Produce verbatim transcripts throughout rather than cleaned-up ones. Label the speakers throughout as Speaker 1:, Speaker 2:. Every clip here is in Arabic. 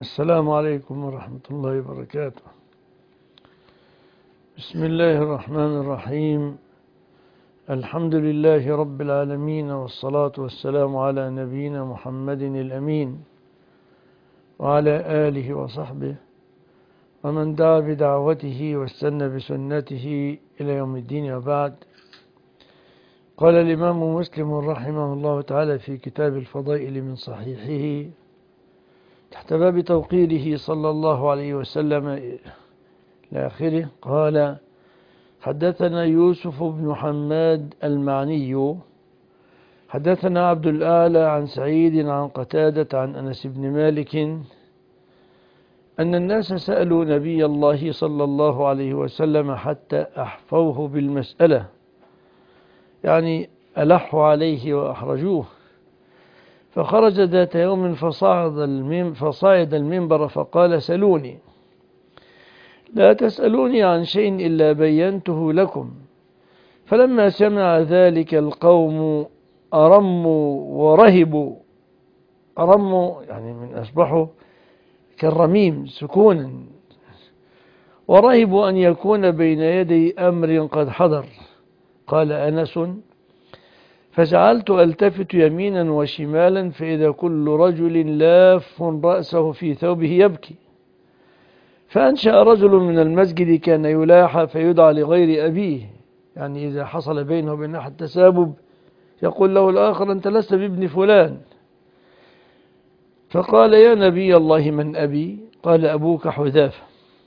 Speaker 1: السلام عليكم ورحمة الله وبركاته. بسم الله الرحمن الرحيم. الحمد لله رب العالمين، والصلاة والسلام على نبينا محمد الأمين وعلى آله وصحبه ومن دعا بدعوته واستنى بسنته إلى يوم الدين، وبعد. قال الإمام مسلم رحمه الله تعالى في كتاب الفضائل من صحيحه تحت باب توقيره صلى الله عليه وسلم لآخره، قال: حدثنا يوسف بن حماد المعني حدثنا عبد الأعلى عن سعيد عن قتادة عن أنس بن مالك أن الناس سألوا نبي الله صلى الله عليه وسلم حتى أحفوه بالمسألة، يعني ألحوا عليه وأحرجوه، فخرج ذات يوم فصعد المنبر, فصعد المنبر فقال: سلوني، لا تسألوني عن شيء إلا بينته لكم. فلما سمع ذلك القوم أرموا ورهبوا. أرموا يعني من أصبحوا كالرميم سكونا، ورهبوا أن يكون بين يدي أمر قد حضر. قال أنس: فجعلت ألتفت يمينا وشمالا فإذا كل رجل لاف رأسه في ثوبه يبكي. فأنشأ رجل من المسجد كان يلاحى فيدعى لغير أبيه، يعني إذا حصل بينه وبين أحد تسابب يقول له الآخر: أنت لست بابن فلان. فقال: يا نبي الله، من أبي؟ قال: أبوك حذافة.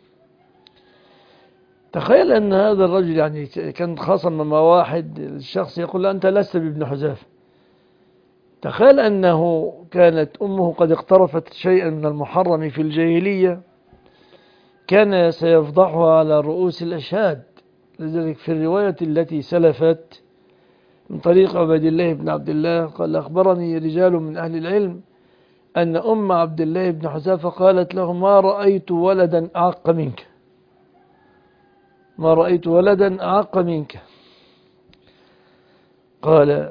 Speaker 1: تخيل أن هذا الرجل يعني كان خاصم مع واحد، الشخص يقول له: أنت لست بابن حذافة. تخيل أنه كانت أمه قد اقترفت شيئا من المحرم في الجاهلية، كان سيفضحها على رؤوس الأشهاد. لذلك في الرواية التي سلفت من طريق عبد الله بن عبد الله قال: أخبرني رجال من أهل العلم أن أم عبد الله بن حذافة قالت له: ما رأيت ولدا أعق منك، ما رأيت ولدا أعق منك. قال: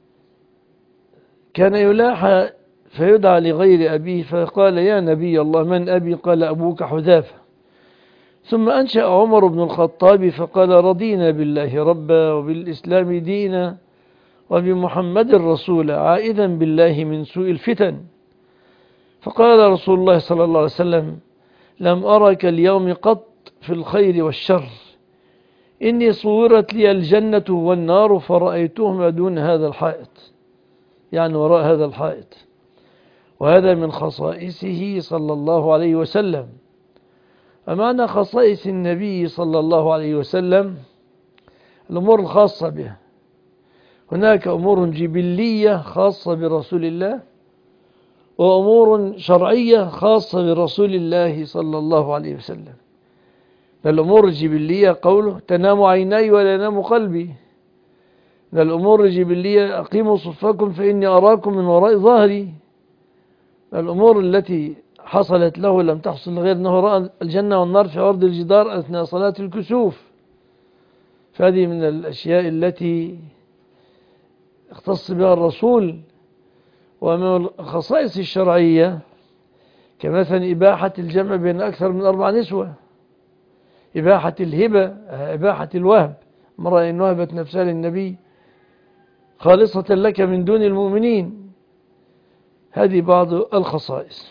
Speaker 1: كان يلاحى فيدعى لغير أبيه، فقال: يا نبي الله، من أبي؟ قال: أبوك حذافة. ثم أنشأ عمر بن الخطاب فقال: رضينا بالله ربا وبالإسلام دينا وبمحمد رسولا، عائذا بالله من سوء الفتن. فقال رسول الله صلى الله عليه وسلم: لم أرك اليوم قط في الخير والشر، إني صورت لي الجنة والنار فرأيتهما دون هذا الحائط، يعني وراء هذا الحائط. وهذا من خصائصه صلى الله عليه وسلم. ومعنى خصائص النبي صلى الله عليه وسلم الأمور الخاصة به. هناك أمور جبلية خاصة برسول الله، وأمور شرعية خاصة برسول الله صلى الله عليه وسلم. الأمور الجبلية قوله: تنام عيناي ولا ينام قلبي. الأمور الجبلية: أقيموا صفكم فإني أراكم من وراء ظهري. الأمور التي حصلت له لم تحصل غير أنه رأى الجنة والنار في عرض الجدار أثناء صلاة الكسوف. فهذه من الأشياء التي اختص بها الرسول. ومن الخصائص الشرعية كمثلا إباحة الجمع بين أكثر من أربع نسوة، إباحة الهبة، إباحة الوهب، امرأة إن وهبت نفسها للنبي خالصة لك من دون المؤمنين. هذه بعض الخصائص.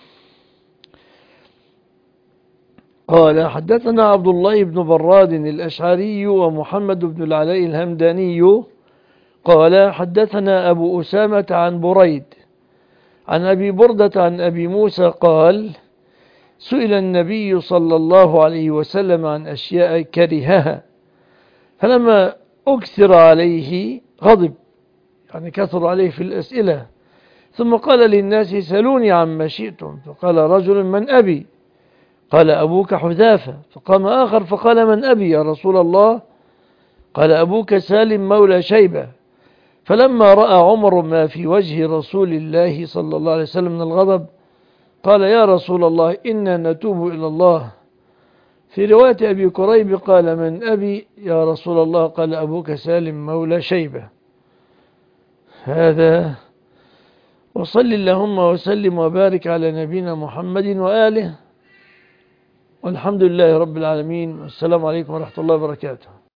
Speaker 1: قال: حدثنا عبد الله بن براد الأشعري ومحمد بن العلاء الهمداني قال: حدثنا أبو أسامة عن بريد عن أبي بردة عن أبي موسى قال: سئل النبي صلى الله عليه وسلم عن أشياء كرهها، فلما أكثر عليه غضب، يعني كثر عليه في الأسئلة، ثم قال للناس: سلوني عما شئتم. فقال رجل: من أبي؟ قال: أبوك حذافة. فقام آخر فقال: من أبي يا رسول الله؟ قال: أبوك سالم مولى شيبة. فلما رأى عمر ما في وجه رسول الله صلى الله عليه وسلم من الغضب قال: يا رسول الله، إنا نتوب إلى الله. في رواية أبي كريب قال: من أبي يا رسول الله؟ قال: أبوك سالم مولى شيبة. هذا وصل اللهم وسلم وبارك على نبينا محمد وآله، والحمد لله رب العالمين، والسلام عليكم ورحمة الله وبركاته.